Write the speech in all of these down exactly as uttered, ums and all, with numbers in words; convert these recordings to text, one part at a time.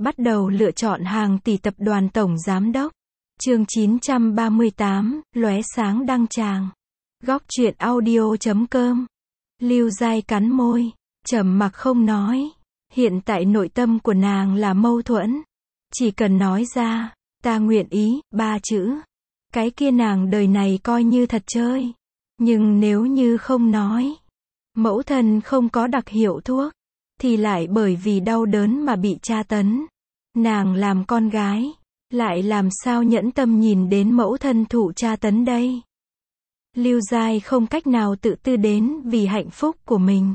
Bắt đầu lựa chọn hàng tỷ tập đoàn tổng giám đốc. Chương chín trăm ba mươi tám, lóe sáng đăng tràng. Góc truyện audio chấm com. Lưu Giai cắn môi, trầm mặc không nói. Hiện tại nội tâm của nàng là mâu thuẫn. Chỉ cần nói ra, ta nguyện ý, ba chữ. Cái kia nàng đời này coi như thật chơi. Nhưng nếu như không nói, mẫu thân không có đặc hiệu thuốc, thì lại bởi vì đau đớn mà bị tra tấn. Nàng làm con gái, lại làm sao nhẫn tâm nhìn đến mẫu thân thụ tra tấn đây. Lưu Giai không cách nào tự tư đến vì hạnh phúc của mình,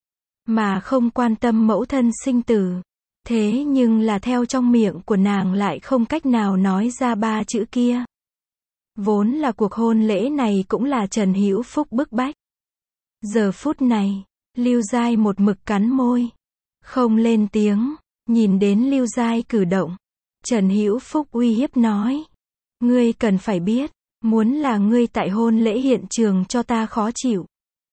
mà không quan tâm mẫu thân sinh tử. Thế nhưng là theo trong miệng của nàng lại không cách nào nói ra ba chữ kia. Vốn là cuộc hôn lễ này cũng là Trần Hữu Phúc bức bách. Giờ phút này, Lưu Giai một mực cắn môi, không lên tiếng. Nhìn đến Lưu Giai cử động, Trần Hữu Phúc uy hiếp nói: ngươi cần phải biết, muốn là ngươi tại hôn lễ hiện trường cho ta khó chịu,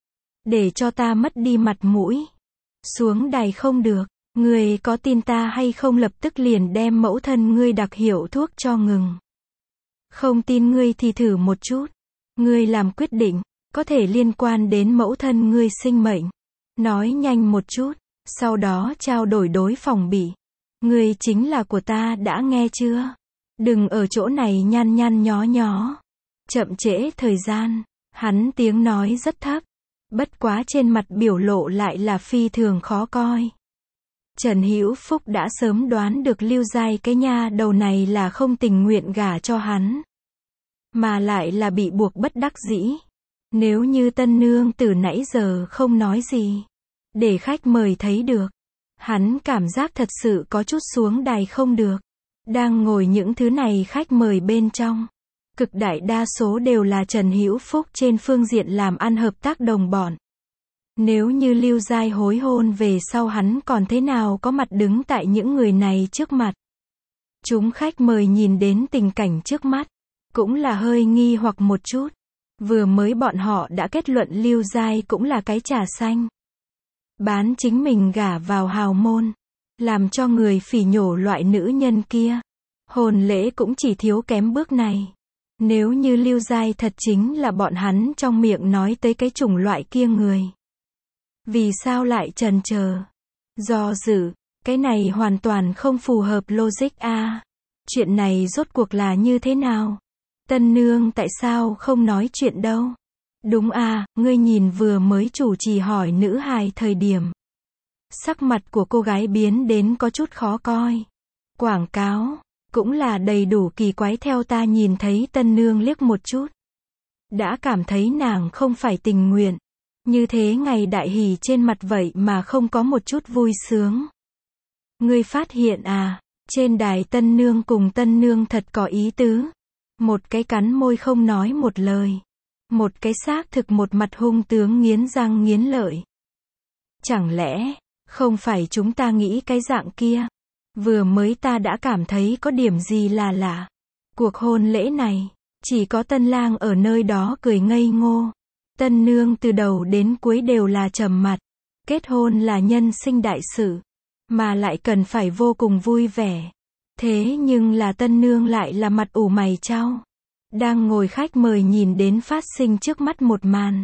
để cho ta mất đi mặt mũi, xuống đài không được. Ngươi có tin ta hay không lập tức liền đem mẫu thân ngươi đặc hiệu thuốc cho ngừng. Không tin ngươi thì thử một chút. Ngươi làm quyết định, có thể liên quan đến mẫu thân ngươi sinh mệnh. Nói nhanh một chút, sau đó trao đổi đối phòng bị. Ngươi chính là của ta, đã nghe chưa? Đừng ở chỗ này nhăn nhăn nhó nhó. Chậm trễ thời gian. Hắn tiếng nói rất thấp, bất quá trên mặt biểu lộ lại là phi thường khó coi. Trần Hữu Phúc đã sớm đoán được Lưu Giai cái nha đầu này là không tình nguyện gả cho hắn, mà lại là bị buộc bất đắc dĩ. Nếu như tân nương từ nãy giờ không nói gì, để khách mời thấy được, hắn cảm giác thật sự có chút xuống đài không được. Đang ngồi những thứ này khách mời bên trong, cực đại đa số đều là Trần Hữu Phúc trên phương diện làm ăn hợp tác đồng bọn. Nếu như Lưu Giai hối hôn về sau, hắn còn thế nào có mặt đứng tại những người này trước mặt. Chúng khách mời nhìn đến tình cảnh trước mắt, cũng là hơi nghi hoặc một chút. Vừa mới bọn họ đã kết luận Lưu Giai cũng là cái trà xanh, bán chính mình gả vào hào môn, làm cho người phỉ nhổ loại nữ nhân kia. Hôn lễ cũng chỉ thiếu kém bước này. Nếu như Lưu Giai thật chính là bọn hắn trong miệng nói tới cái chủng loại kia người, vì sao lại chần chờ, do dự? Cái này hoàn toàn không phù hợp logic a. À, chuyện này rốt cuộc là như thế nào? Tân nương tại sao không nói chuyện đâu? Đúng à, ngươi nhìn vừa mới chủ trì hỏi nữ hài thời điểm, sắc mặt của cô gái biến đến có chút khó coi. Quảng cáo cũng là đầy đủ kỳ quái. Theo ta nhìn thấy tân nương liếc một chút, đã cảm thấy nàng không phải tình nguyện. Như thế ngày đại hỷ trên mặt vậy mà không có một chút vui sướng. Ngươi phát hiện à, trên đài tân nương cùng tân nương thật có ý tứ. Một cái cắn môi không nói một lời, một cái xác thực một mặt hung tướng nghiến răng nghiến lợi. Chẳng lẽ không phải chúng ta nghĩ cái dạng kia? Vừa mới ta đã cảm thấy có điểm gì là lạ. Cuộc hôn lễ này, chỉ có tân lang ở nơi đó cười ngây ngô. Tân nương từ đầu đến cuối đều là trầm mặt. Kết hôn là nhân sinh đại sự, mà lại cần phải vô cùng vui vẻ. Thế nhưng là tân nương lại là mặt ủ mày chau. Đang ngồi khách mời nhìn đến phát sinh trước mắt một màn,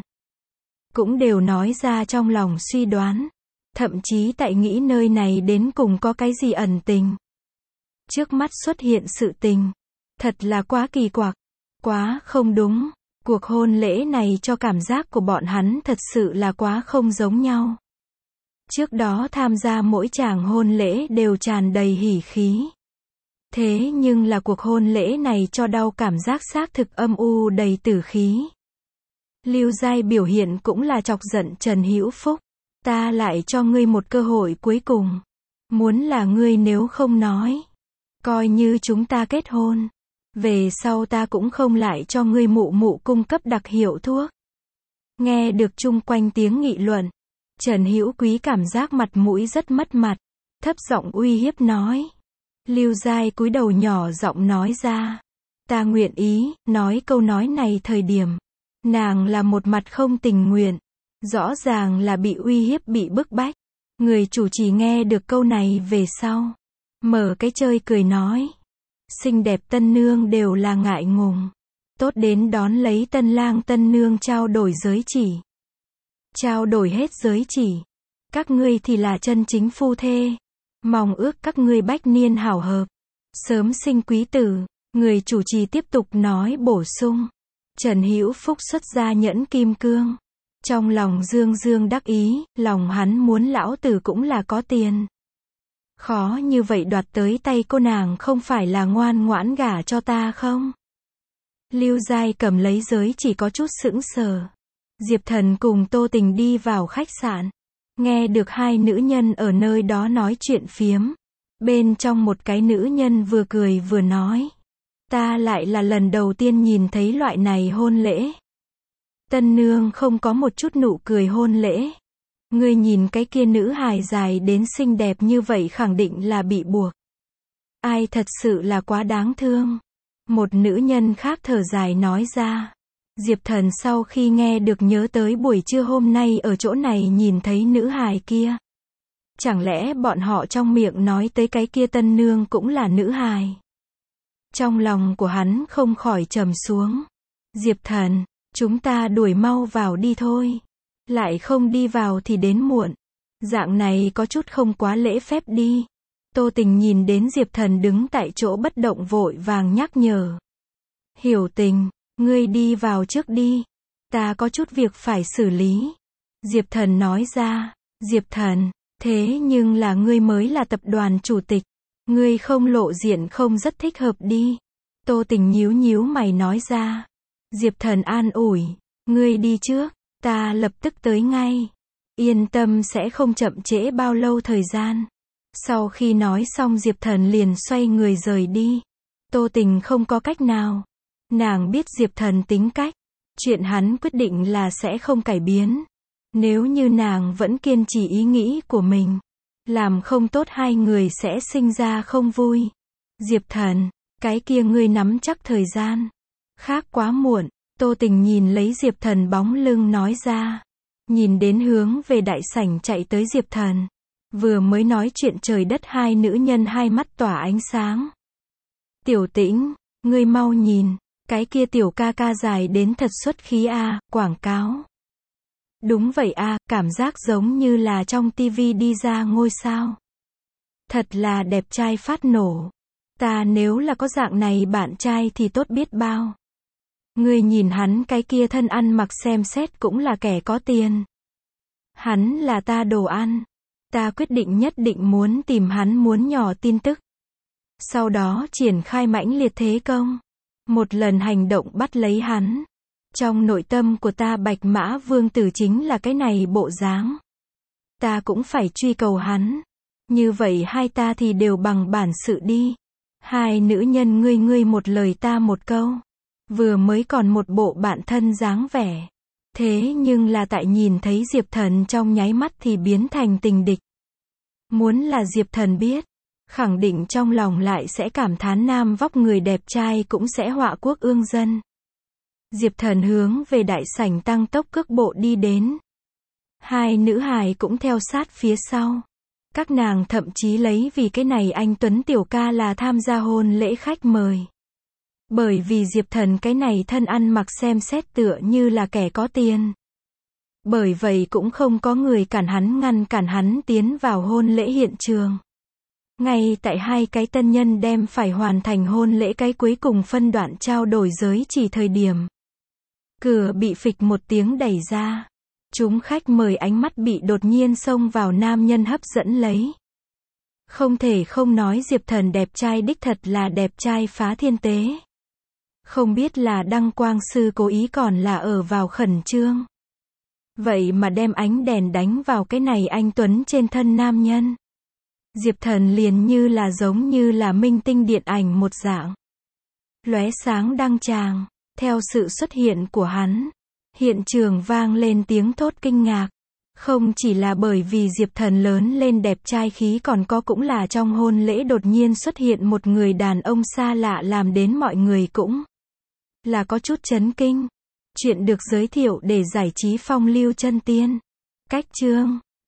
cũng đều nói ra trong lòng suy đoán. Thậm chí tại nghĩ nơi này đến cùng có cái gì ẩn tình. Trước mắt xuất hiện sự tình, thật là quá kỳ quặc, quá không đúng. Cuộc hôn lễ này cho cảm giác của bọn hắn thật sự là quá không giống nhau. Trước đó tham gia mỗi tràng hôn lễ đều tràn đầy hỉ khí. Thế nhưng là cuộc hôn lễ này cho đau cảm giác xác thực âm u đầy tử khí. Lưu Giai biểu hiện cũng là chọc giận Trần Hữu Phúc. Ta lại cho ngươi một cơ hội cuối cùng. Muốn là ngươi nếu không nói, coi như chúng ta kết hôn, về sau ta cũng không lại cho ngươi mụ mụ cung cấp đặc hiệu thuốc. Nghe được chung quanh tiếng nghị luận, Trần Hữu Quý cảm giác mặt mũi rất mất mặt, thấp giọng uy hiếp nói. Lưu Giai cúi đầu nhỏ giọng nói ra, ta nguyện ý. Nói câu nói này thời điểm, nàng là một mặt không tình nguyện, rõ ràng là bị uy hiếp, bị bức bách. Người chủ trì nghe được câu này về sau, Mở cái chơi cười nói. Xinh đẹp tân nương đều là ngại ngùng. Tốt đến đón lấy tân lang tân nương trao đổi giới chỉ. Trao đổi hết giới chỉ. Các ngươi thì là chân chính phu thê. Mong ước các ngươi bách niên hảo hợp. Sớm sinh quý tử. Người chủ trì tiếp tục nói bổ sung. Trần Hữu Phúc xuất ra nhẫn kim cương. Trong lòng dương dương đắc ý, lòng hắn muốn lão tử cũng là có tiền. Khó như vậy đoạt tới tay cô nàng không phải là ngoan ngoãn gả cho ta không? Lưu Giai cầm lấy giới chỉ có chút sững sờ. Diệp Thần cùng Tô Tình đi vào khách sạn. Nghe được hai nữ nhân ở nơi đó nói chuyện phiếm. Bên trong một cái nữ nhân vừa cười vừa nói. Ta lại là lần đầu tiên nhìn thấy loại này hôn lễ. Tân nương không có một chút nụ cười hôn lễ. Ngươi nhìn cái kia nữ hài dài đến xinh đẹp như vậy khẳng định là bị buộc. Ai thật sự là quá đáng thương. Một nữ nhân khác thở dài nói ra. Diệp Thần sau khi nghe được nhớ tới buổi trưa hôm nay ở chỗ này nhìn thấy nữ hài kia. Chẳng lẽ bọn họ trong miệng nói tới cái kia tân nương cũng là nữ hài. Trong lòng của hắn không khỏi trầm xuống. Diệp Thần, chúng ta đuổi mau vào đi thôi. Lại không đi vào thì đến muộn. Dạng này có chút không quá lễ phép đi. Tô Tình nhìn đến Diệp Thần đứng tại chỗ bất động vội vàng nhắc nhở. Hiểu Tình, ngươi đi vào trước đi. Ta có chút việc phải xử lý. Diệp Thần nói ra. Diệp Thần, thế nhưng là ngươi mới là tập đoàn chủ tịch. Ngươi không lộ diện không rất thích hợp đi. Tô Tình nhíu nhíu mày nói ra. Diệp Thần an ủi. Ngươi đi trước, ta lập tức tới ngay. Yên tâm sẽ không chậm trễ bao lâu thời gian. Sau khi nói xong Diệp Thần liền xoay người rời đi. Tô Tình không có cách nào. Nàng biết Diệp Thần tính cách. Chuyện hắn quyết định là sẽ không cải biến. Nếu như nàng vẫn kiên trì ý nghĩ của mình. Làm không tốt hai người sẽ sinh ra không vui. Diệp Thần, cái kia ngươi nắm chắc thời gian. Khác quá muộn. Tô Tình nhìn lấy Diệp Thần bóng lưng nói ra. Nhìn đến hướng về đại sảnh chạy tới Diệp Thần. Vừa mới nói chuyện trời đất hai nữ nhân hai mắt tỏa ánh sáng. Tiểu Tĩnh, ngươi mau nhìn. Cái kia tiểu ca ca dài đến thật xuất khí a, quảng cáo. Đúng vậy a, cảm giác giống như là trong tivi đi ra ngôi sao. Thật là đẹp trai phát nổ. Ta nếu là có dạng này bạn trai thì tốt biết bao. Ngươi nhìn hắn cái kia thân ăn mặc xem xét cũng là kẻ có tiền. Hắn là ta đồ ăn. Ta quyết định nhất định muốn tìm hắn muốn nhỏ tin tức. Sau đó triển khai mãnh liệt thế công. Một lần hành động bắt lấy hắn. Trong nội tâm của ta Bạch Mã Vương Tử chính là cái này bộ dáng. Ta cũng phải truy cầu hắn. Như vậy hai ta thì đều bằng bản sự đi. Hai nữ nhân ngươi ngươi một lời ta một câu. Vừa mới còn một bộ bạn thân dáng vẻ. Thế nhưng là tại nhìn thấy Diệp Thần trong nháy mắt thì biến thành tình địch. Muốn là Diệp Thần biết. Khẳng định trong lòng lại sẽ cảm thán nam vóc người đẹp trai cũng sẽ họa quốc ương dân. Diệp Thần hướng về đại sảnh tăng tốc cước bộ đi đến. Hai nữ hài cũng theo sát phía sau. Các nàng thậm chí lấy vì cái này anh Tuấn tiểu ca là tham gia hôn lễ khách mời. Bởi vì Diệp Thần cái này thân ăn mặc xem xét tựa như là kẻ có tiền. Bởi vậy cũng không có người cản hắn ngăn cản hắn tiến vào hôn lễ hiện trường. Ngay tại hai cái tân nhân đem phải hoàn thành hôn lễ cái cuối cùng phân đoạn trao đổi giới chỉ thời điểm. Cửa bị phịch một tiếng đẩy ra. Chúng khách mời ánh mắt bị đột nhiên xông vào nam nhân hấp dẫn lấy. Không thể không nói Diệp Thần đẹp trai đích thật là đẹp trai phá thiên tế. Không biết là Đăng Quang Sư cố ý còn là ở vào khẩn trương. Vậy mà đem ánh đèn đánh vào cái này anh Tuấn trên thân nam nhân. Diệp Thần liền như là giống như là minh tinh điện ảnh một dạng. Lóe sáng đăng tràng. Theo sự xuất hiện của hắn, hiện trường vang lên tiếng thốt kinh ngạc. Không chỉ là bởi vì Diệp Thần lớn lên đẹp trai khí còn có cũng là trong hôn lễ đột nhiên xuất hiện một người đàn ông xa lạ làm đến mọi người cũng là có chút chấn kinh. Chuyện được giới thiệu để giải trí phong lưu chân tiên. Cách chương